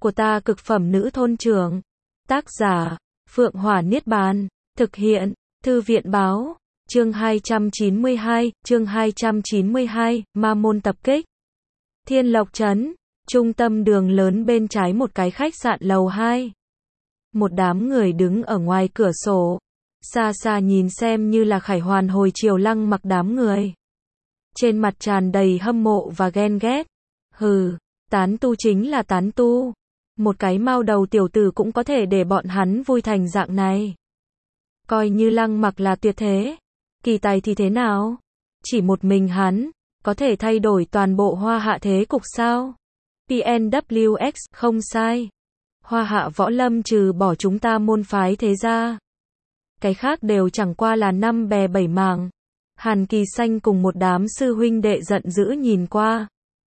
của ta cực phẩm nữ thôn trưởng. Tác giả, Phượng Hỏa Niết Bàn. Thực hiện, Thư viện báo. Chương 292, Ma môn tập kích. Thiên Lộc Trấn, trung tâm đường lớn bên trái một cái khách sạn lầu 2. Một đám người đứng ở ngoài cửa sổ, xa xa nhìn xem như là khải hoàn hồi chiều Lăng Mặc đám người. Trên mặt tràn đầy hâm mộ và ghen ghét. Hừ, tán tu chính là tán tu. Một cái mao đầu tiểu tử cũng có thể để bọn hắn vui thành dạng này. Coi như Lăng Mặc là tuyệt thế. Kỳ tài thì thế nào? Chỉ một mình hắn, có thể thay đổi toàn bộ Hoa Hạ thế cục sao? PNWX, không sai. Hoa Hạ võ lâm trừ bỏ chúng ta môn phái thế ra. Cái khác đều chẳng qua là năm bè bảy mảng. Hàn Kỳ Xanh cùng một đám sư huynh đệ giận dữ nhìn qua.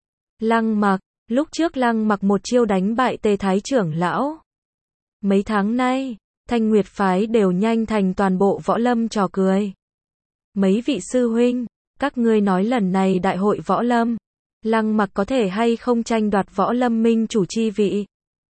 Lăng Mặc, lúc trước Lăng Mặc một chiêu đánh bại Tề Thái trưởng lão. Mấy tháng nay, Thanh Nguyệt phái đều nhanh thành toàn bộ võ lâm trò cười. Mấy vị sư huynh, các ngươi nói lần này đại hội võ lâm, Lăng Mặc có thể hay không tranh đoạt võ lâm minh chủ chi vị?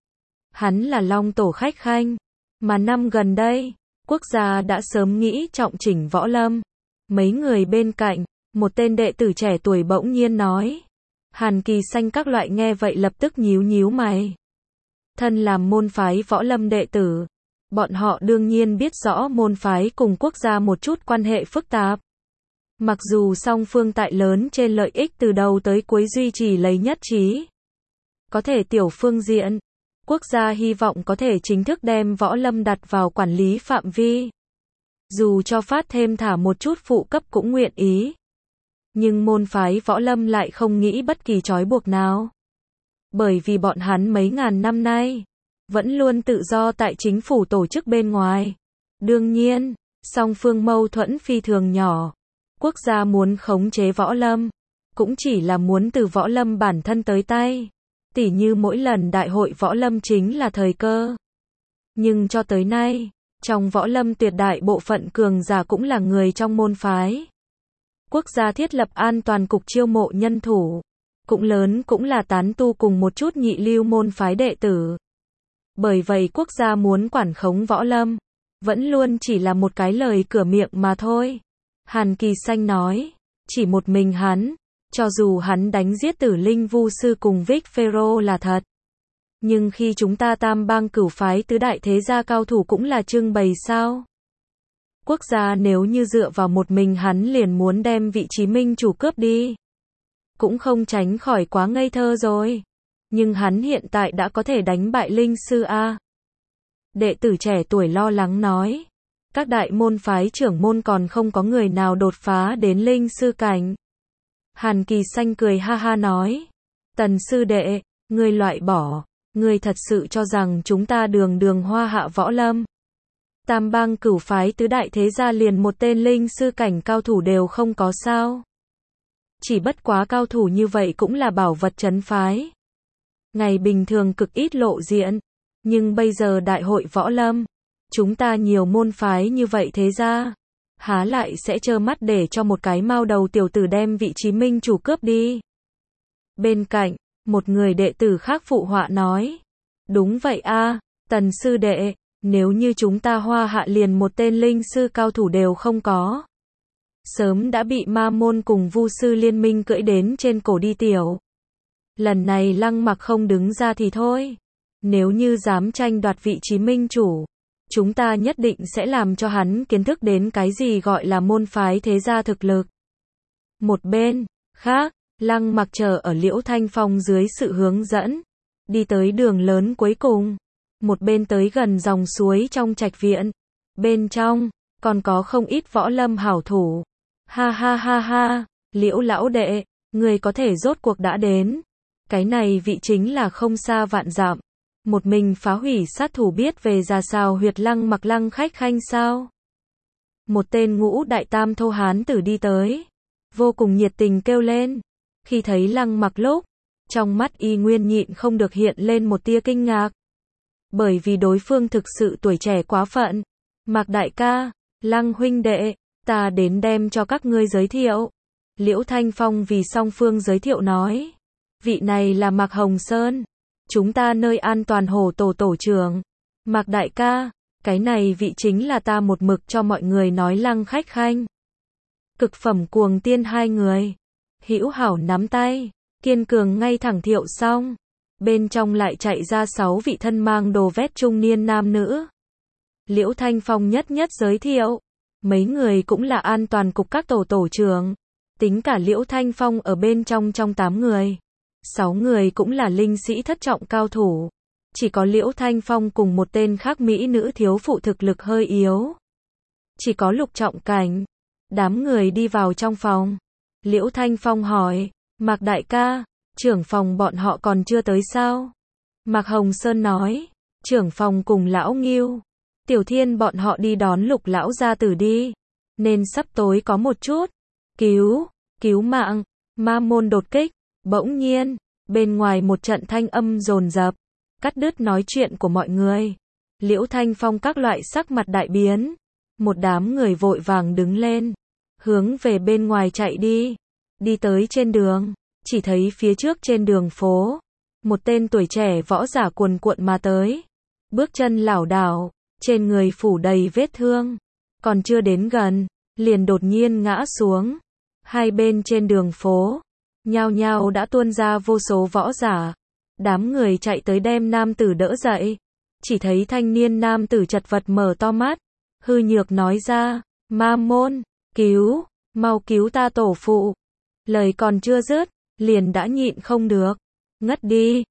Hắn là long tổ khách khanh, mà năm gần đây, quốc gia đã sớm nghĩ trọng chỉnh võ lâm. Mấy người bên cạnh, một tên đệ tử trẻ tuổi bỗng nhiên nói. Hàn Kỳ Xanh các loại nghe vậy lập tức nhíu nhíu mày. Thân làm môn phái võ lâm đệ tử, bọn họ đương nhiên biết rõ môn phái cùng quốc gia một chút quan hệ phức tạp. Mặc dù song phương tại lớn trên lợi ích từ đầu tới cuối duy trì lấy nhất trí. Có thể tiểu phương diện, quốc gia hy vọng có thể chính thức đem võ lâm đặt vào quản lý phạm vi. Dù cho phát thêm thả một chút phụ cấp cũng nguyện ý. Nhưng môn phái võ lâm lại không nghĩ bất kỳ trói buộc nào. Bởi vì bọn hắn mấy ngàn năm nay, vẫn luôn tự do tại chính phủ tổ chức bên ngoài. Đương nhiên, song phương mâu thuẫn phi thường nhỏ. Quốc gia muốn khống chế võ lâm, cũng chỉ là muốn từ võ lâm bản thân tới tay. Tỉ như mỗi lần đại hội võ lâm chính là thời cơ. Nhưng cho tới nay, trong võ lâm tuyệt đại bộ phận cường giả cũng là người trong môn phái. Quốc gia thiết lập an toàn cục chiêu mộ nhân thủ, cũng lớn cũng là tán tu cùng một chút nhị lưu môn phái đệ tử. Bởi vậy quốc gia muốn quản khống võ lâm, vẫn luôn chỉ là một cái lời cửa miệng mà thôi. Hàn Kỳ Xanh nói, chỉ một mình hắn, cho dù hắn đánh giết Tử Linh Vu sư cùng Vic Pharaoh là thật. Nhưng khi chúng ta tam bang cửu phái tứ đại thế gia cao thủ cũng là trưng bày sao? Quốc gia nếu như dựa vào một mình hắn liền muốn đem vị trí minh chủ cướp đi. Cũng không tránh khỏi quá ngây thơ rồi. Nhưng hắn hiện tại đã có thể đánh bại Linh sư A. Đệ tử trẻ tuổi lo lắng nói. Các đại môn phái trưởng môn còn không có người nào đột phá đến Linh sư cảnh. Hàn Kỳ Xanh cười ha ha nói. Tần sư đệ, ngươi loại bỏ. Ngươi thật sự cho rằng chúng ta đường đường Hoa Hạ võ lâm. Tam bang cửu phái tứ đại thế gia liền một tên linh sư cảnh cao thủ đều không có sao? Chỉ bất quá cao thủ như vậy cũng là bảo vật trấn phái. Ngày bình thường cực ít lộ diện, nhưng bây giờ đại hội võ lâm, chúng ta nhiều môn phái như vậy thế gia, há lại sẽ trơ mắt để cho một cái mao đầu tiểu tử đem vị trí minh chủ cướp đi. Bên cạnh, một người đệ tử khác phụ họa nói. Đúng vậy a, Tần sư đệ. Nếu như chúng ta Hoa Hạ liền một tên linh sư cao thủ đều không có, sớm đã bị ma môn cùng vu sư liên minh cưỡi đến trên cổ đi tiểu. Lần này Lăng Mặc không đứng ra thì thôi. Nếu như dám tranh đoạt vị trí minh chủ, chúng ta nhất định sẽ làm cho hắn kiến thức đến cái gì gọi là môn phái thế gia thực lực. Một bên khác, Lăng Mặc chờ ở Liễu Thanh Phong dưới sự hướng dẫn, đi tới đường lớn cuối cùng. Một bên tới gần dòng suối trong trạch viện. Bên trong, còn có không ít võ lâm hảo thủ. Ha ha ha ha, Liễu lão đệ, người có thể rốt cuộc đã đến. Cái này vị chính là không xa vạn dặm. Một mình phá hủy sát thủ biết về ra sao huyệt Lăng Mặc Lăng khách khanh sao. Một tên ngũ đại tam thô hán tử đi tới. Vô cùng nhiệt tình kêu lên. Khi thấy Lăng Mặc lúc, trong mắt y nguyên nhịn không được hiện lên một tia kinh ngạc. Bởi vì đối phương thực sự tuổi trẻ quá phận. Mạc đại ca, Lăng huynh đệ, ta đến đem cho các ngươi giới thiệu. Liễu Thanh Phong vì song phương giới thiệu nói. Vị này là Mạc Hồng Sơn. chúng ta nơi an toàn hồ tổ trưởng. Mạc đại ca, cái này vị chính là ta một mực cho mọi người nói Lăng Khách Khanh. Cực phẩm cuồng tiên hai người. Hữu hảo nắm tay, kiên cường ngay thẳng Thiệu xong. Bên trong lại chạy ra 6 vị thân mang đồ vét trung niên nam nữ. Liễu Thanh Phong nhất nhất giới thiệu. Mấy người cũng là an toàn cục các tổ trưởng. Tính cả Liễu Thanh Phong ở bên trong 8 người. 6 người cũng là linh sĩ thất trọng cao thủ. Chỉ có Liễu Thanh Phong cùng một tên khác mỹ nữ thiếu phụ thực lực hơi yếu. Chỉ có lục trọng cảnh. Đám người đi vào trong phòng. Liễu Thanh Phong hỏi, Mạc đại ca, trưởng phòng bọn họ còn chưa tới sao? Mạc Hồng Sơn nói, trưởng phòng cùng lão Ngưu, Tiểu Thiên bọn họ đi đón Lục lão gia tử đi, nên sắp tối có một chút cứu mạng, ma môn đột kích. Bỗng nhiên, bên ngoài một trận thanh âm dồn dập, cắt đứt nói chuyện của mọi người. Liễu Thanh Phong các loại sắc mặt đại biến, một đám người vội vàng đứng lên, hướng về bên ngoài chạy đi. Đi tới trên đường, chỉ thấy phía trước trên đường phố, một tên tuổi trẻ võ giả cuồn cuộn mà tới, bước chân lảo đảo, trên người phủ đầy vết thương, còn chưa đến gần, liền đột nhiên ngã xuống. Hai bên trên đường phố, nhao nhao đã tuôn ra vô số võ giả, đám người chạy tới đem nam tử đỡ dậy, chỉ thấy thanh niên nam tử chật vật mở to mắt, hư nhược nói ra, ma môn, mau cứu ta tổ phụ. Lời còn chưa dứt, liền đã nhịn không được, ngất đi.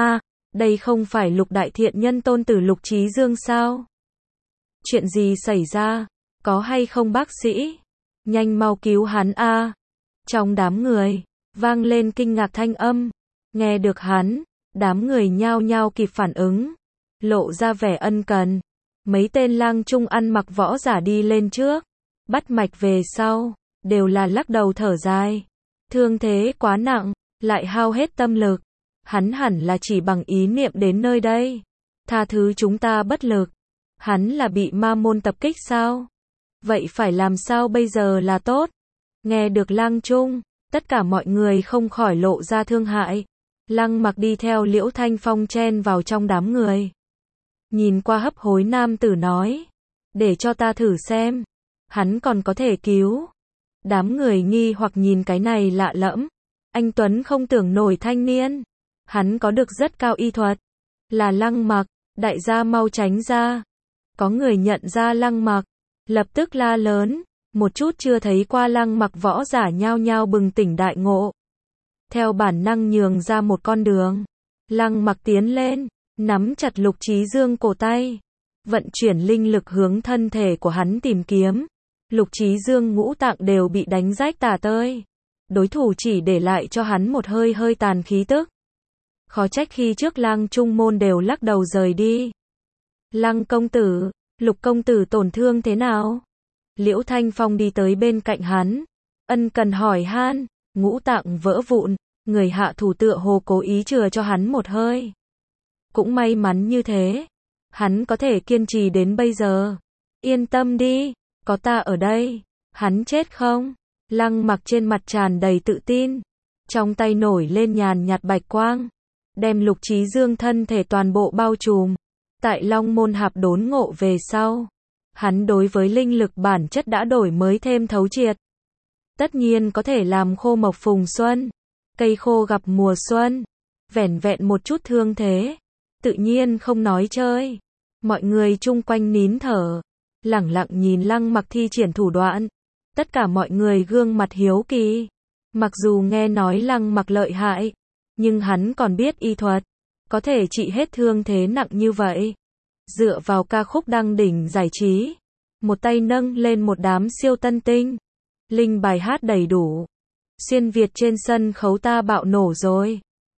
Đây không phải Lục đại thiện nhân tôn tử Lục Chí Dương sao? Chuyện gì xảy ra? Có hay không bác sĩ? Nhanh mau cứu hắn a. Trong đám người, vang lên kinh ngạc thanh âm. Nghe được hắn, đám người nhao nhao kịp phản ứng, lộ ra vẻ ân cần. Mấy tên lang trung ăn mặc võ giả đi lên trước, bắt mạch về sau, đều là lắc đầu thở dài. Thương thế quá nặng, lại hao hết tâm lực. Hắn hẳn là chỉ bằng ý niệm đến nơi đây. Tha thứ chúng ta bất lực. Hắn là bị ma môn tập kích sao? Vậy phải làm sao bây giờ là tốt? Nghe được Lang Trung, tất cả mọi người không khỏi lộ ra thương hại. Lăng Mặc đi theo Liễu Thanh Phong chen vào trong đám người. Nhìn qua hấp hối nam tử nói, để cho ta thử xem, hắn còn có thể cứu. Đám người nghi hoặc nhìn cái này lạ lẫm, anh tuấn không tưởng nổi thanh niên, hắn có được rất cao y thuật, là Lăng Mặc, đại gia mau tránh ra. Có người nhận ra Lăng Mặc, lập tức la lớn, một chút chưa thấy qua Lăng Mặc võ giả nhao nhao bừng tỉnh đại ngộ. Theo bản năng nhường ra một con đường, Lăng Mặc tiến lên, nắm chặt Lục Chí Dương cổ tay, vận chuyển linh lực hướng thân thể của hắn tìm kiếm. Lục Chí Dương ngũ tạng đều bị đánh rách tả tơi, đối thủ chỉ để lại cho hắn một hơi tàn khí tức. Khó trách khi trước Lang Trung môn đều lắc đầu rời đi. Lăng công tử, Lục công tử tổn thương thế nào? Liễu Thanh Phong đi tới bên cạnh hắn, ân cần hỏi han. Ngũ tạng vỡ vụn, người hạ thủ tựa hồ cố ý chừa cho hắn một hơi. Cũng may mắn như thế, hắn có thể kiên trì đến bây giờ. Yên tâm đi, có ta ở đây, hắn chết không? Lăng Mặc trên mặt tràn đầy tự tin, trong tay nổi lên nhàn nhạt bạch quang, đem Lục Chí Dương thân thể toàn bộ bao trùm. Tại Long Môn Hạp đốn ngộ về sau, hắn đối với linh lực bản chất đã đổi mới thêm thấu triệt. Tất nhiên có thể làm khô mộc phùng xuân, cây khô gặp mùa xuân. Vẻn vẹn một chút thương thế, tự nhiên không nói chơi. Mọi người chung quanh nín thở, lẳng lặng nhìn Lăng Mặc thi triển thủ đoạn. Tất cả mọi người gương mặt hiếu kỳ. Mặc dù nghe nói Lăng Mặc lợi hại, nhưng hắn còn biết y thuật, có thể trị hết thương thế nặng như vậy. Dựa vào ca khúc đăng đỉnh giải trí, một tay nâng lên một đám siêu tân tinh, linh bài hát đầy đủ. Xuyên Việt trên sân khấu ta bạo nổ rồi.